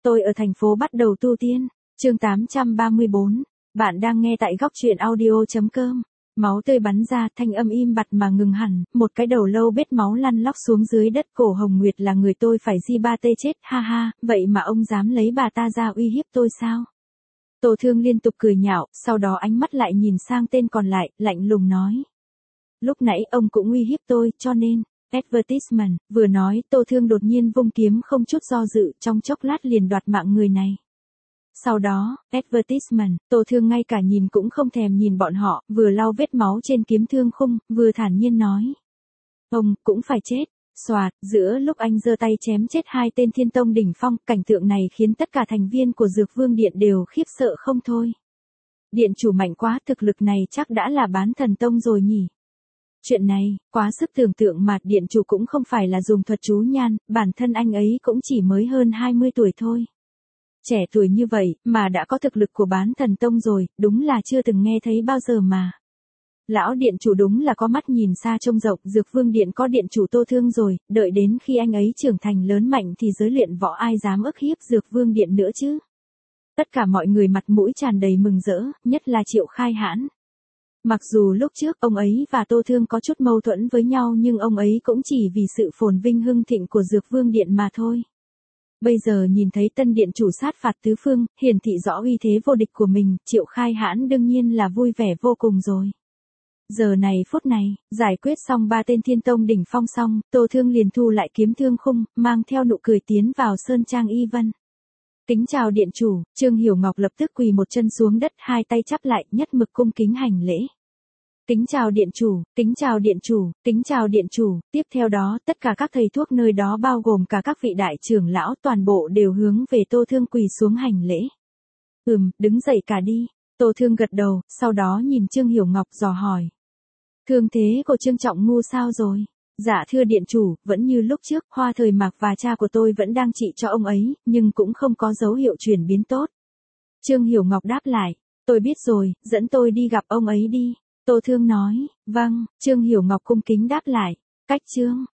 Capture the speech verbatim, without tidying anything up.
Tôi ở thành phố bắt đầu tu tiên. Chương tám trăm ba mươi bốn. Bạn đang nghe tại góc truyện audio chấm com. Máu tươi bắn ra, thanh âm im bặt mà ngừng hẳn, một cái đầu lâu bết máu lăn lóc xuống dưới đất. Cổ Hồng Nguyệt là người tôi phải di ba tê chết, ha ha, vậy mà ông dám lấy bà ta ra uy hiếp tôi sao? Tô Thương liên tục cười nhạo, sau đó ánh mắt lại nhìn sang tên còn lại, lạnh lùng nói. Lúc nãy ông cũng uy hiếp tôi, cho nên, advertisement, vừa nói, Tô Thương đột nhiên vung kiếm không chút do dự, trong chốc lát liền đoạt mạng người này. Sau đó, advertisement, Tô Thương ngay cả nhìn cũng không thèm nhìn bọn họ, vừa lau vết máu trên kiếm thương khung, vừa thản nhiên nói. Ông, cũng phải chết. Xoạt, giữa lúc anh giơ tay chém chết hai tên thiên tông đỉnh phong, cảnh tượng này khiến tất cả thành viên của Dược Vương Điện đều khiếp sợ không thôi. Điện chủ mạnh quá, thực lực này chắc đã là bán thần tông rồi nhỉ. Chuyện này, quá sức tưởng tượng mà điện chủ cũng không phải là dùng thuật chú nhan, bản thân anh ấy cũng chỉ mới hơn hai mươi tuổi thôi. Trẻ tuổi như vậy, mà đã có thực lực của bán thần tông rồi, đúng là chưa từng nghe thấy bao giờ mà. Lão điện chủ đúng là có mắt nhìn xa trông rộng, Dược Vương Điện có điện chủ Tô Thương rồi, đợi đến khi anh ấy trưởng thành lớn mạnh thì giới luyện võ ai dám ức hiếp Dược Vương Điện nữa chứ. Tất cả mọi người mặt mũi tràn đầy mừng rỡ, nhất là Triệu Khai Hãn. Mặc dù lúc trước ông ấy và Tô Thương có chút mâu thuẫn với nhau nhưng ông ấy cũng chỉ vì sự phồn vinh hưng thịnh của Dược Vương Điện mà thôi. Bây giờ nhìn thấy tân điện chủ sát phạt tứ phương, hiển thị rõ uy thế vô địch của mình, Triệu Khai Hãn đương nhiên là vui vẻ vô cùng rồi. Giờ này phút này, giải quyết xong ba tên thiên tông đỉnh phong xong, Tô Thương liền thu lại kiếm thương khung, mang theo nụ cười tiến vào Sơn Trang Y Vân. Kính chào điện chủ, Trương Hiểu Ngọc lập tức quỳ một chân xuống đất, hai tay chắp lại, nhất mực cung kính hành lễ. Kính chào điện chủ, kính chào điện chủ, kính chào điện chủ, tiếp theo đó tất cả các thầy thuốc nơi đó bao gồm cả các vị đại trưởng lão toàn bộ đều hướng về Tô Thương quỳ xuống hành lễ. Ừm, đứng dậy cả đi. Tô Thương gật đầu, sau đó nhìn Trương Hiểu Ngọc dò hỏi. Thương thế của Trương Trọng Ngu sao rồi? Dạ thưa điện chủ, vẫn như lúc trước, Hoa Thời Mạc và cha của tôi vẫn đang trị cho ông ấy, nhưng cũng không có dấu hiệu chuyển biến tốt. Trương Hiểu Ngọc đáp lại, tôi biết rồi, dẫn tôi đi gặp ông ấy đi. Tô Thương nói, vâng, Trương Hiểu Ngọc cung kính đáp lại, cách Trương.